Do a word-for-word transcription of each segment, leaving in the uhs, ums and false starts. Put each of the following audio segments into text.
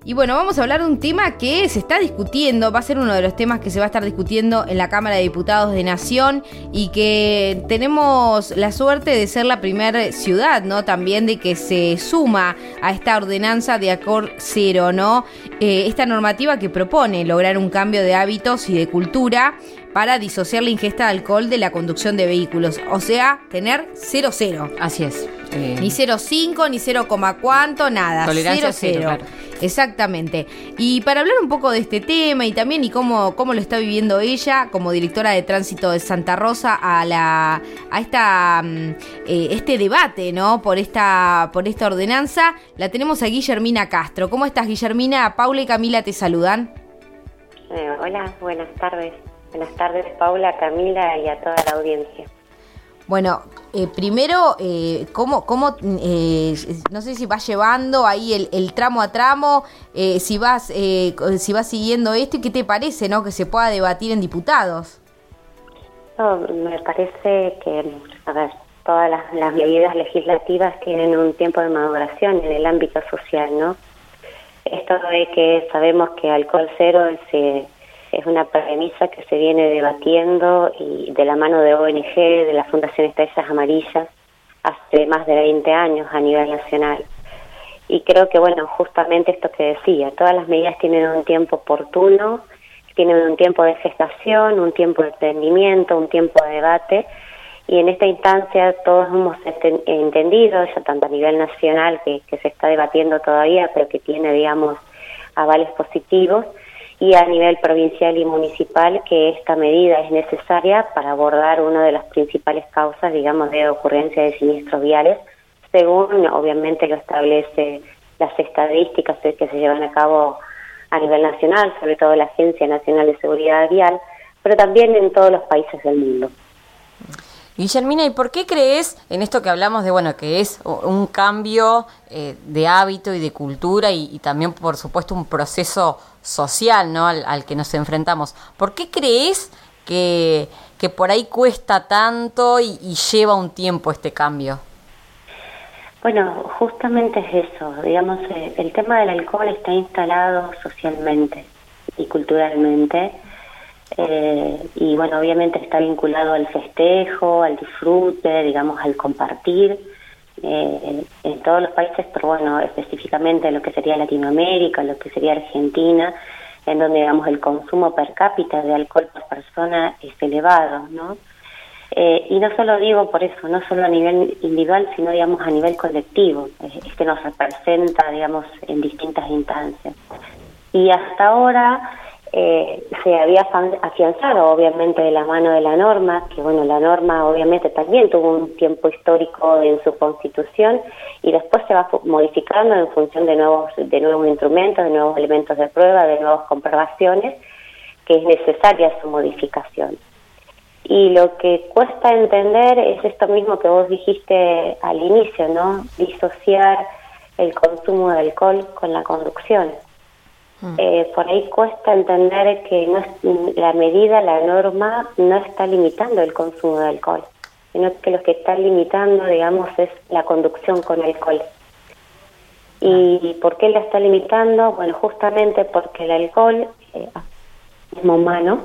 Y bueno, vamos a hablar de un tema que se está discutiendo, va a ser uno de los temas que se va a estar discutiendo en la Cámara de Diputados de Nación y que tenemos la suerte de ser la primera ciudad, ¿no? También de que se suma a esta ordenanza de alcohol cero, ¿no? Eh, esta normativa que propone lograr un cambio de hábitos y de cultura para disociar la ingesta de alcohol de la conducción de vehículos, o sea, tener cero cero. Así es. Eh, ni cero coma cinco, ni cero, cuánto, nada. Tolerancia cero cero. cero, claro. Exactamente. Y para hablar un poco de este tema y también y cómo, cómo lo está viviendo ella como directora de tránsito de Santa Rosa a la a esta eh, este debate, ¿no? Por esta por esta ordenanza, la tenemos a Guillermina Castro. ¿Cómo estás, Guillermina? Paula y Camila te saludan. Eh, hola, buenas tardes. Buenas tardes, Paula, Camila y a toda la audiencia. Bueno, eh, primero, eh, ¿cómo, cómo eh, no sé si vas llevando ahí el, el tramo a tramo, eh, si vas eh, si vas siguiendo esto y qué te parece, ¿no? Que se pueda debatir en diputados. No, me parece que, a ver, todas las, las medidas legislativas tienen un tiempo de maduración en el ámbito social, ¿no? Esto de que sabemos que alcohol cero es... Eh, Es una premisa que se viene debatiendo y de la mano de O N G, de la Fundación Estrellas Amarillas, hace más de veinte años a nivel nacional. Y creo que, bueno, justamente esto que decía, todas las medidas tienen un tiempo oportuno, tienen un tiempo de gestación, un tiempo de entendimiento, un tiempo de debate, y en esta instancia todos hemos entendido, ya tanto a nivel nacional, que, que se está debatiendo todavía, pero que tiene, digamos, avales positivos, y a nivel provincial y municipal que esta medida es necesaria para abordar una de las principales causas, digamos, de ocurrencia de siniestros viales, según obviamente lo establece las estadísticas que se llevan a cabo a nivel nacional, sobre todo la Agencia Nacional de Seguridad Vial, pero también en todos los países del mundo. Guillermina, ¿y por qué crees en esto que hablamos de, bueno, que es un cambio eh, de hábito y de cultura y, y también, por supuesto, un proceso social, ¿no? Al, al que nos enfrentamos? ¿Por qué crees que, que por ahí cuesta tanto y, y lleva un tiempo este cambio? Bueno, justamente es eso, digamos, eh, el tema del alcohol está instalado socialmente y culturalmente. Eh, y bueno, obviamente está vinculado al festejo, al disfrute, digamos, al compartir eh, en todos los países, pero bueno, específicamente en lo que sería Latinoamérica, lo que sería Argentina, en donde, digamos, el consumo per cápita de alcohol por persona es elevado, ¿no? Eh, y no solo digo por eso, no solo a nivel individual, sino, digamos, a nivel colectivo. Este nos representa, digamos, en distintas instancias. Y hasta ahora... Eh, se había afianzado obviamente de la mano de la norma, que bueno, la norma obviamente también tuvo un tiempo histórico en su constitución y después se va modificando en función de nuevos, de nuevos instrumentos, de nuevos elementos de prueba, de nuevas comprobaciones, que es necesaria su modificación. Y lo que cuesta entender es esto mismo que vos dijiste al inicio, ¿no? Disociar el consumo de alcohol con la conducción. Eh, por ahí cuesta entender que no es, la medida, la norma, no está limitando el consumo de alcohol, sino que lo que está limitando, digamos, es la conducción con alcohol. ¿Y por qué la está limitando? Bueno, justamente porque el alcohol eh, es humano,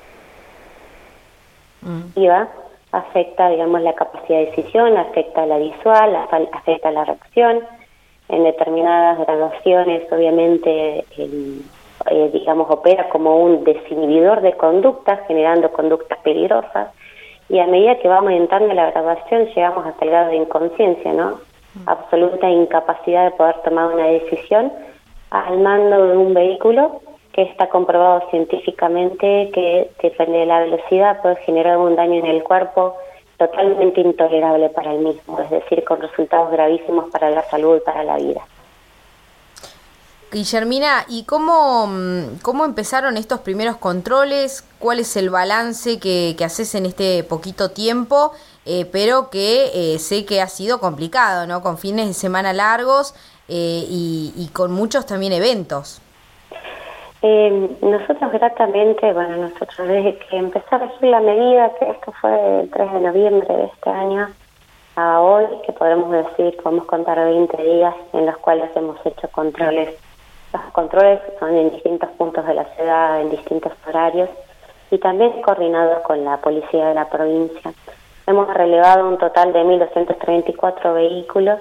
mm. y va, afecta, digamos, la capacidad de decisión, afecta la visual, afecta la reacción. En determinadas graduaciones, obviamente, el, eh, digamos, opera como un desinhibidor de conductas, generando conductas peligrosas, y a medida que va aumentando la graduación, llegamos hasta el grado de inconsciencia, ¿no? Absoluta incapacidad de poder tomar una decisión al mando de un vehículo que está comprobado científicamente que, depende de la velocidad, puede generar un daño en el cuerpo totalmente intolerable para el mismo, es decir, con resultados gravísimos para la salud y para la vida. Guillermina, ¿y cómo, cómo empezaron estos primeros controles? ¿Cuál es el balance que, que haces en este poquito tiempo? Eh, pero que eh, sé que ha sido complicado, ¿no? Con fines de semana largos eh, y, y con muchos también eventos. Eh, nosotros gratamente, bueno, nosotros desde que empezó a regir la medida, que esto fue el tres de noviembre de este año, a hoy, que podemos decir, podemos contar veinte días en los cuales hemos hecho controles Los controles son en distintos puntos de la ciudad, en distintos horarios, y también coordinados con la policía de la provincia. Hemos relevado un total de mil doscientos treinta y cuatro vehículos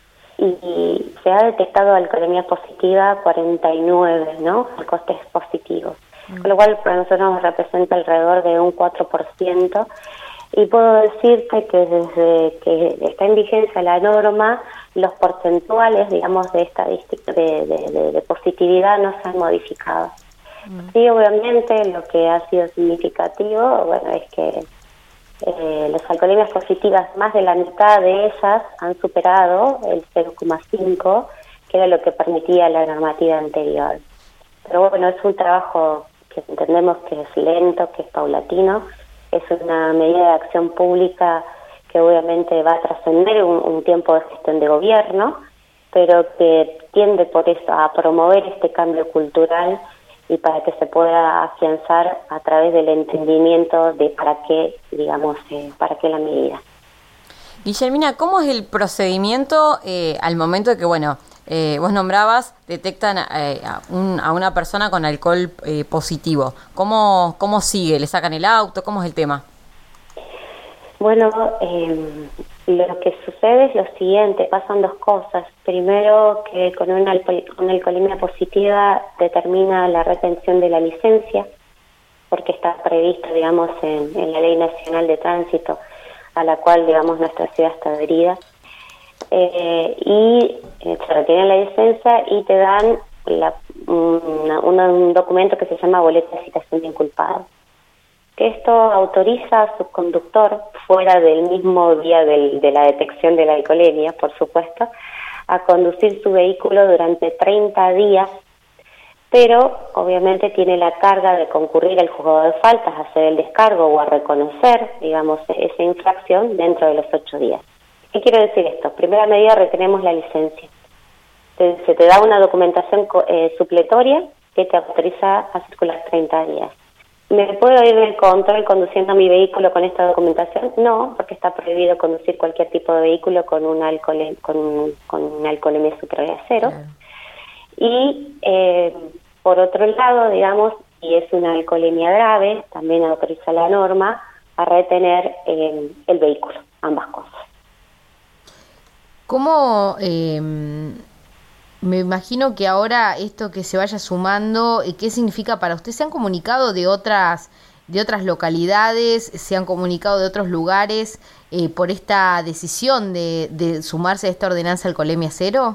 y se ha detectado alcoholemia positiva cuarenta y nueve, ¿no? El coste es positivo. Mm. Con lo cual para nosotros nos representa alrededor de un cuatro por ciento. Y puedo decirte que desde que está en vigencia la norma, los porcentuales, digamos, de estadística de, de, de, de positividad no se han modificado. Mm. Sí, obviamente lo que ha sido significativo, bueno, es que eh, las alcoholemias positivas, más de la mitad de ellas han superado el cero coma cinco, que era lo que permitía la normativa anterior. Pero bueno, es un trabajo que entendemos que es lento, que es paulatino. Es una medida de acción pública que obviamente va a trascender un, un tiempo de gestión de gobierno, pero que tiende por eso a promover este cambio cultural y para que se pueda afianzar a través del entendimiento de para qué, digamos, eh, para qué la medida. Guillermina, ¿cómo es el procedimiento eh, al momento de que, bueno, eh, vos nombrabas, detectan eh, a, un, a una persona con alcohol eh, positivo? ¿Cómo, ¿Cómo sigue? ¿Le sacan el auto? ¿Cómo es el tema? Bueno, eh, lo que sucede es lo siguiente, pasan dos cosas. Primero, que con una, una alcoholemia positiva determina la retención de la licencia, porque está prevista, digamos, en, en la Ley Nacional de Tránsito, a la cual, digamos, nuestra ciudad está adherida. Eh, y eh, se retiene la licencia y te dan la, una, una, un documento que se llama boleta de citación de inculpado. Que esto autoriza a su conductor, fuera del mismo día del, de la detección de la alcoholemia, por supuesto, a conducir su vehículo durante treinta días, pero obviamente tiene la carga de concurrir al juzgado de faltas, a hacer el descargo o a reconocer, digamos, esa infracción dentro de los ocho días. ¿Qué quiero decir esto? Primera medida, retenemos la licencia. Se, se te da una documentación eh, supletoria que te autoriza a circular treinta días. ¿Me puedo ir del control conduciendo mi vehículo con esta documentación? No, porque está prohibido conducir cualquier tipo de vehículo con un alcohol, con, con una alcoholemia superior a cero. Claro. Y eh, por otro lado, digamos, si es una alcoholemia grave, también autoriza la norma a retener eh, el vehículo, ambas cosas. ¿Cómo? Eh, me imagino que ahora esto que se vaya sumando, ¿qué significa para usted? ¿Se han comunicado de otras de otras localidades, se han comunicado de otros lugares eh, por esta decisión de, de sumarse a esta ordenanza alcoholemia cero?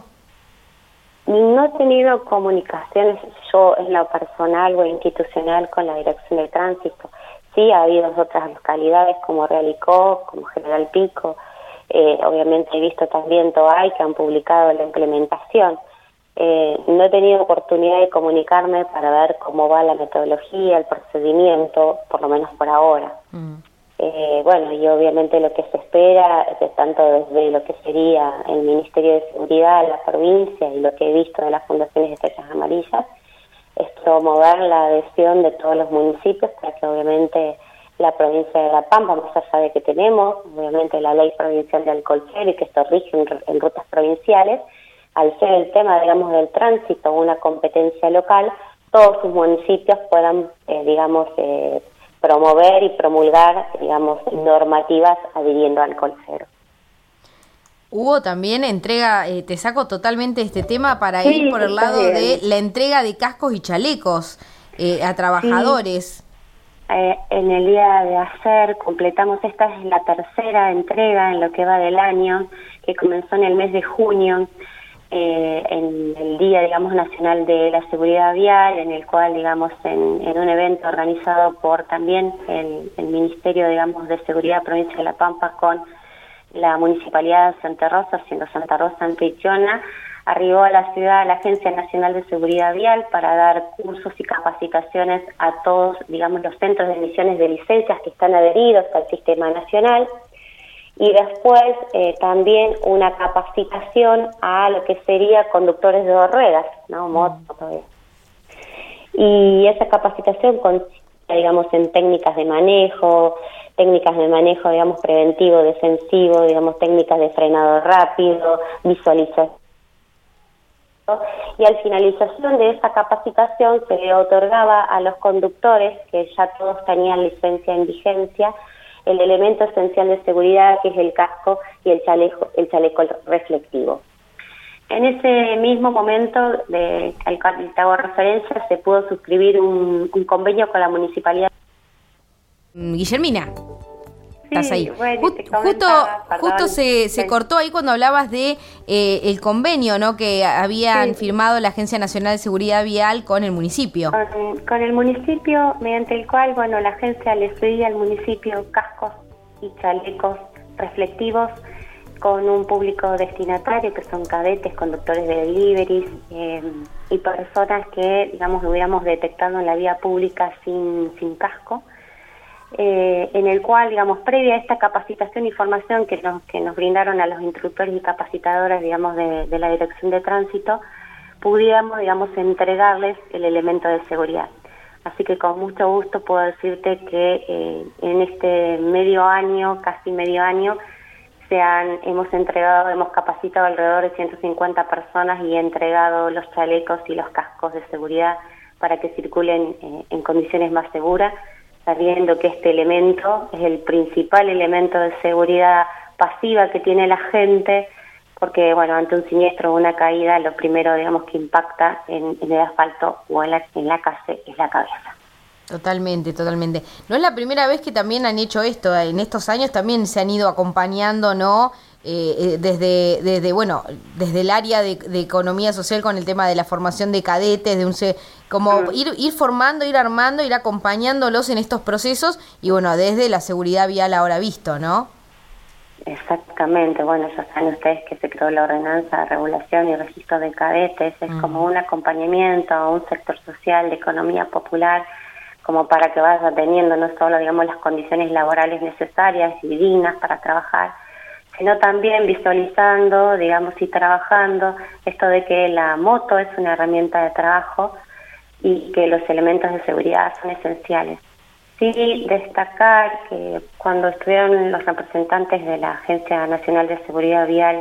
No he tenido comunicaciones yo en lo personal o institucional con la Dirección de Tránsito. Sí, ha habido otras localidades como Realicó, como General Pico. Eh, obviamente he visto también Toay que han publicado la implementación. Eh, no he tenido oportunidad de comunicarme para ver cómo va la metodología, el procedimiento, por lo menos por ahora. Mm. Eh, bueno, y obviamente lo que se espera, de tanto desde lo que sería el Ministerio de Seguridad, la provincia y lo que he visto de las fundaciones de Estrellas Amarillas, es promover la adhesión de todos los municipios para que obviamente la provincia de La Pampa, más allá de que tenemos, obviamente la ley provincial de alcohol cero y que esto rige en, en rutas provinciales, al ser el tema, digamos, del tránsito una competencia local, todos sus municipios puedan, eh, digamos, eh, promover y promulgar, digamos, normativas adhiriendo al alcohol cero. Hubo también entrega, eh, te saco totalmente este tema para sí, ir por el lado bien. de la entrega de cascos y chalecos eh, a trabajadores. Sí. Eh, en el día de ayer completamos, esta es la tercera entrega en lo que va del año, que comenzó en el mes de junio, eh, en el Día, digamos, Nacional de la Seguridad Vial, en el cual, digamos, en, en un evento organizado por también el, el Ministerio, digamos, de Seguridad Provincia de La Pampa con la Municipalidad de Santa Rosa, siendo Santa Rosa anfitriona, arribó a la ciudad la Agencia Nacional de Seguridad Vial para dar cursos y capacitaciones a todos, digamos, los centros de emisiones de licencias que están adheridos al sistema nacional, y después eh, también una capacitación a lo que sería conductores de dos ruedas, ¿no? Moto. Y esa capacitación consiste, digamos, en técnicas de manejo, técnicas de manejo, digamos, preventivo, defensivo, digamos, técnicas de frenado rápido, visualización y al finalización de esa capacitación se le otorgaba a los conductores, que ya todos tenían licencia en vigencia, el elemento esencial de seguridad, que es el casco y el chaleco, el chaleco reflectivo. En ese mismo momento de, al cual te hago referencia, se pudo suscribir un, un convenio con la municipalidad. Guillermina, estás Sí, ahí. bueno, Just- te justo comentaba, justo perdón. se, se Sí. cortó ahí cuando hablabas de eh, el convenio, ¿no? Que habían Sí. firmado la Agencia Nacional de Seguridad Vial con el municipio. Con, con el municipio, mediante el cual, bueno, la agencia le pedía al municipio cascos y chalecos reflectivos con un público destinatario, que son cadetes, conductores de deliveries eh, y personas que, digamos, hubiéramos detectado en la vía pública sin, sin casco, eh, en el cual, digamos, previa a esta capacitación y formación que nos, que nos brindaron a los instructores y capacitadoras, digamos, de, de la Dirección de Tránsito, pudiéramos, digamos, entregarles el elemento de seguridad. Así que con mucho gusto puedo decirte que eh, en este medio año, casi medio año, se han, hemos entregado, hemos capacitado alrededor de ciento cincuenta personas y entregado los chalecos y los cascos de seguridad para que circulen eh, en condiciones más seguras, sabiendo que este elemento es el principal elemento de seguridad pasiva que tiene la gente, porque, bueno, ante un siniestro o una caída, lo primero, digamos, que impacta en, en el asfalto o en la, en la calle es la cabeza. Totalmente, totalmente. No es la primera vez que también han hecho esto. En estos años también se han ido acompañando, ¿no? Eh, eh, desde, desde, bueno, desde el área de, de economía social con el tema de la formación de cadetes, de un se- como Mm. ir, ir formando, ir armando, ir acompañándolos en estos procesos y, bueno, desde la seguridad vial ahora visto, ¿no? Exactamente, bueno, ya saben ustedes que se creó la ordenanza de regulación y registro de cadetes, es Mm. como un acompañamiento a un sector social de economía popular, como para que vaya teniendo no solo, digamos, las condiciones laborales necesarias y dignas para trabajar, sino también visualizando, digamos, y trabajando esto de que la moto es una herramienta de trabajo y que los elementos de seguridad son esenciales. Sí, destacar que cuando estuvieron los representantes de la Agencia Nacional de Seguridad Vial,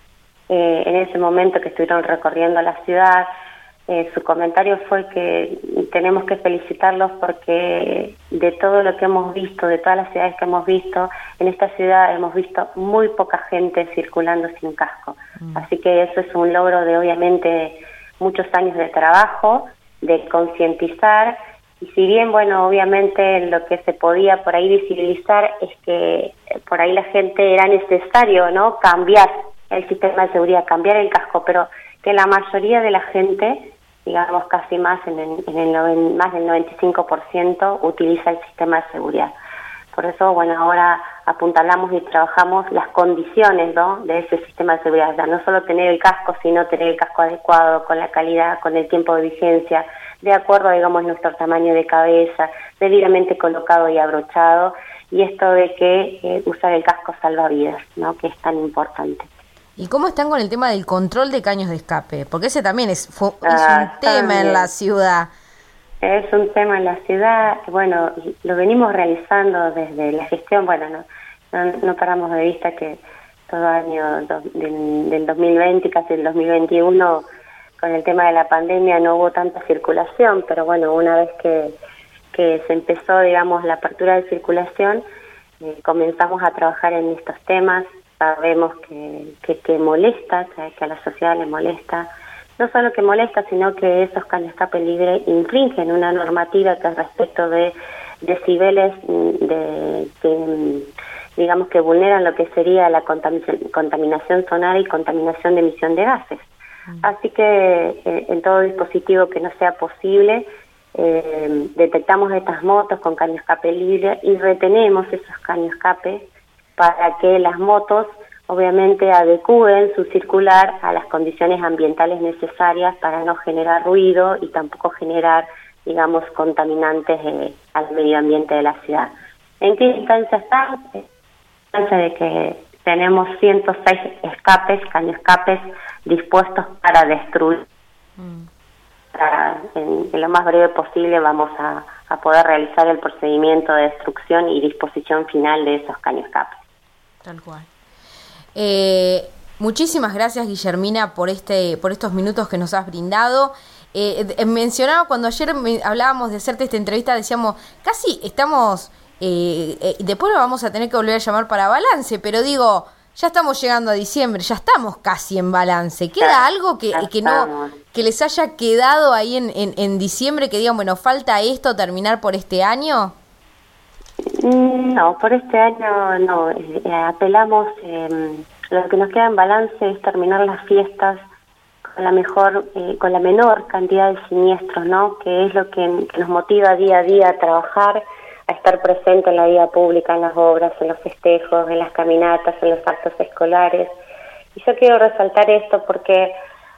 eh, en ese momento que estuvieron recorriendo la ciudad, eh, su comentario fue que tenemos que felicitarlos porque de todo lo que hemos visto, de todas las ciudades que hemos visto, en esta ciudad hemos visto muy poca gente circulando sin casco. Mm. Así que eso es un logro de, obviamente, muchos años de trabajo, de concientizar. Y si bien, bueno, obviamente lo que se podía por ahí visibilizar es que por ahí la gente era necesario, ¿no?, cambiar el sistema de seguridad, cambiar el casco, pero que la mayoría de la gente, digamos casi más en el, en el noven, más del noventa y cinco por ciento utiliza el sistema de seguridad. Por eso, bueno, ahora apuntalamos y trabajamos las condiciones, ¿no?, de ese sistema de seguridad. O sea, no solo tener el casco, sino tener el casco adecuado, con la calidad, con el tiempo de vigencia, de acuerdo, digamos, nuestro tamaño de cabeza, debidamente colocado y abrochado, y esto de que eh, usar el casco salva vidas, ¿no?, que es tan importante. ¿Y cómo están con el tema del control de caños de escape? Porque ese también es, fue, es Ah, un tema también. en la ciudad. Es un tema en la ciudad, bueno, lo venimos realizando desde la gestión, bueno, no, no, no paramos de vista que todo año do, del, del dos mil veinte, casi el dos mil veintiuno, con el tema de la pandemia no hubo tanta circulación, pero bueno, una vez que, que se empezó, digamos, la apertura de circulación, eh, comenzamos a trabajar en estos temas. Sabemos que, que, que molesta, que, que a la sociedad le molesta, no solo que molesta, sino que esos caños de escape libre infringen una normativa que es respecto de decibeles de, de, digamos, que vulneran lo que sería la contaminación, contaminación sonora y contaminación de emisión de gases. Así que eh, en todo dispositivo que no sea posible, eh, detectamos estas motos con caño escape libre y retenemos esos caños escape para que las motos obviamente adecúen su circular a las condiciones ambientales necesarias para no generar ruido y tampoco generar, digamos, contaminantes eh, al medio ambiente de la ciudad. ¿En qué instancia están? En instancia de que tenemos ciento seis escapes, caño escapes dispuestos para destruir. Mm. Para, en, en lo más breve posible vamos a, a poder realizar el procedimiento de destrucción y disposición final de esos caño escapes. Tal cual. Eh, Muchísimas gracias, Guillermina, por este, por estos minutos que nos has brindado. Eh, eh, mencionaba cuando ayer me, hablábamos de hacerte esta entrevista, decíamos, casi estamos, eh, eh, después lo vamos a tener que volver a llamar para balance, pero digo, ya estamos llegando a diciembre, ya estamos casi en balance. ¿Queda ya, algo que, que no que les haya quedado ahí en, en, en diciembre, que digan, bueno, falta esto, terminar por este año? No, por este año no. Eh, apelamos, eh, lo que nos queda en balance es terminar las fiestas con la mejor, eh, con la menor cantidad de siniestros, ¿no? Que es lo que, que nos motiva día a día a trabajar, a estar presente en la vida pública, en las obras, en los festejos, en las caminatas, en los actos escolares. Y yo quiero resaltar esto porque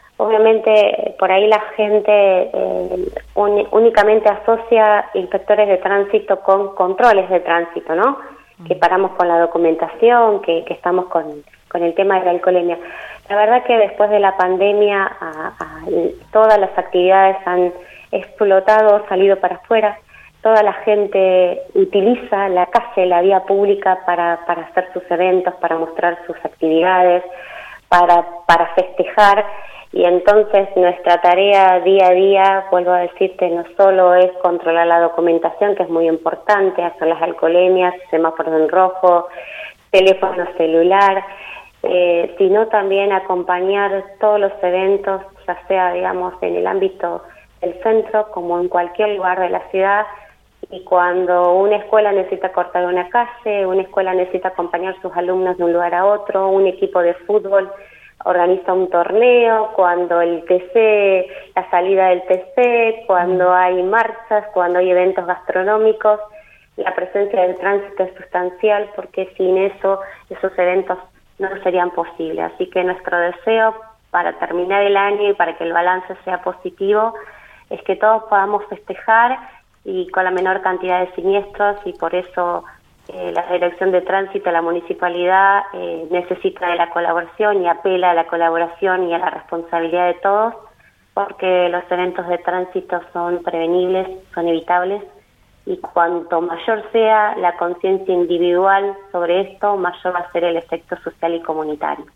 obviamente por ahí la gente eh, un, únicamente asocia inspectores de tránsito con controles de tránsito, ¿no? Que paramos con la documentación, que, que estamos con, con el tema de la alcoholemia. La verdad que después de la pandemia a, a, todas las actividades han explotado, salido para afuera. Toda la gente utiliza la calle, la vía pública para, para hacer sus eventos, para mostrar sus actividades, para, para festejar. Y entonces nuestra tarea día a día, vuelvo a decirte, no solo es controlar la documentación, que es muy importante, hacer las alcoholemias, semáforos en rojo, teléfono celular, eh, sino también acompañar todos los eventos, ya sea, digamos, en el ámbito del centro como en cualquier lugar de la ciudad. Y cuando una escuela necesita cortar una calle, una escuela necesita acompañar a sus alumnos de un lugar a otro, un equipo de fútbol organiza un torneo, cuando el T C, la salida del T C, cuando hay marchas, cuando hay eventos gastronómicos, la presencia del tránsito es sustancial porque sin eso, esos eventos no serían posibles. Así que nuestro deseo para terminar el año y para que el balance sea positivo es que todos podamos festejar y con la menor cantidad de siniestros, y por eso eh, la Dirección de Tránsito, la Municipalidad eh, necesita de la colaboración y apela a la colaboración y a la responsabilidad de todos, porque los eventos de tránsito son prevenibles, son evitables, y cuanto mayor sea la conciencia individual sobre esto, mayor va a ser el efecto social y comunitario.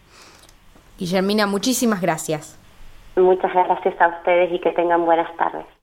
Guillermina, muchísimas gracias. Muchas gracias a ustedes y que tengan buenas tardes.